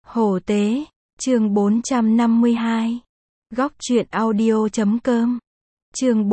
Hổ tế, chương 452. Góc truyện audio.com. Chương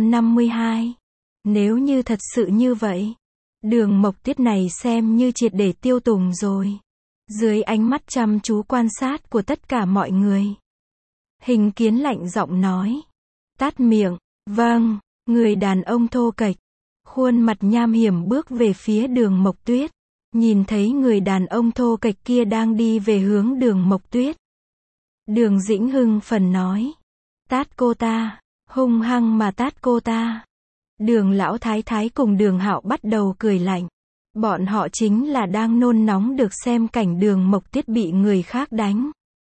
452. Nếu như thật sự như vậy, Đường Mộc Tuyết này xem như triệt để tiêu tùng rồi. Dưới ánh mắt chăm chú quan sát của tất cả mọi người, Hình Kiến lạnh giọng nói. Tát miệng, vâng, người đàn ông thô kệch, khuôn mặt nham hiểm bước về phía Đường Mộc Tuyết. Nhìn thấy người đàn ông thô kệch kia đang đi về hướng Đường Mộc Tuyết, Đường Dĩnh hưng phấn nói. Tát cô ta, hung hăng mà tát cô ta. Đường lão thái thái cùng Đường Hạo bắt đầu cười lạnh. Bọn họ chính là đang nôn nóng được xem cảnh Đường Mộc Tuyết bị người khác đánh.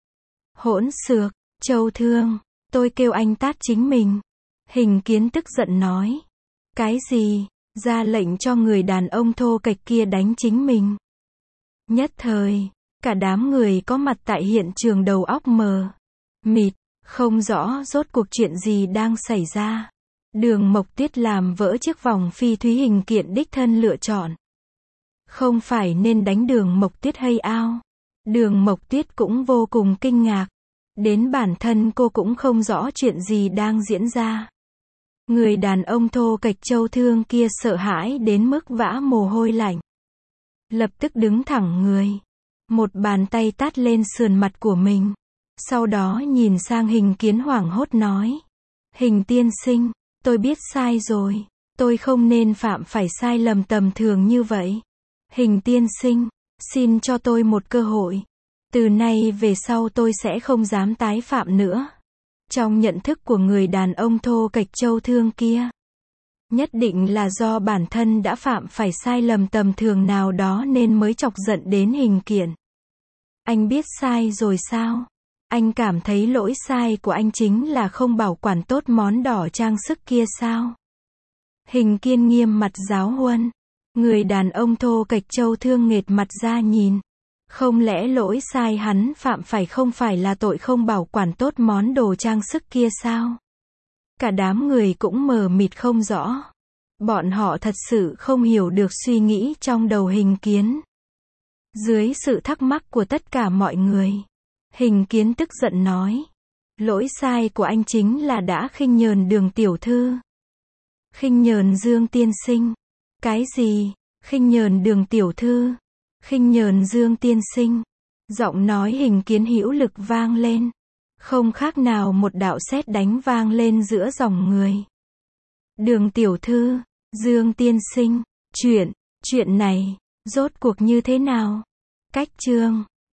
Hỗn xược, Châu Thương, tôi kêu anh tát chính mình. Hình Kiến tức giận nói. Cái gì? Ra lệnh cho người đàn ông thô kệch kia đánh chính mình. Nhất thời, cả đám người có mặt tại hiện trường đầu óc mờ mịt, không rõ rốt cuộc chuyện gì đang xảy ra. Đường Mộc Tuyết làm vỡ chiếc vòng phi thúy Hình Kiện đích thân lựa chọn. Không phải nên đánh Đường Mộc Tuyết hay ao? Đường Mộc Tuyết cũng vô cùng kinh ngạc. Đến bản thân cô cũng không rõ chuyện gì đang diễn ra. Người đàn ông thô kệch Châu Thương kia sợ hãi đến mức vã mồ hôi lạnh. Lập tức đứng thẳng người. Một bàn tay tát lên sườn mặt của mình. Sau đó nhìn sang Hình Kiến hoảng hốt nói. Hình tiên sinh, tôi biết sai rồi. Tôi không nên phạm phải sai lầm tầm thường như vậy. Hình tiên sinh, xin cho tôi một cơ hội. Từ nay về sau tôi sẽ không dám tái phạm nữa. Trong nhận thức của người đàn ông thô kệch Châu Thương kia, nhất định là do bản thân đã phạm phải sai lầm tầm thường nào đó nên mới chọc giận đến Hình Kiện. Anh biết sai rồi sao? Anh cảm thấy lỗi sai của anh chính là không bảo quản tốt món đỏ trang sức kia sao? Hình Kiên nghiêm mặt giáo huấn. Người đàn ông thô kệch Châu Thương nghệt mặt ra nhìn. Không lẽ lỗi sai hắn phạm phải không phải là tội không bảo quản tốt món đồ trang sức kia sao? Cả đám người cũng mờ mịt không rõ. Bọn họ thật sự không hiểu được suy nghĩ trong đầu Hình Kiến. Dưới sự thắc mắc của tất cả mọi người, Hình Kiến tức giận nói. Lỗi sai của anh chính là đã khinh nhờn Đường tiểu thư. Khinh nhờn Dương tiên sinh. Cái gì? Khinh nhờn Đường tiểu thư? Khinh nhờn Dương tiên sinh. Giọng nói Hình Kiến hữu lực vang lên. Không khác nào một đạo sét đánh vang lên giữa dòng người. Đường tiểu thư, Dương tiên sinh, chuyện này, rốt cuộc như thế nào? Cách chương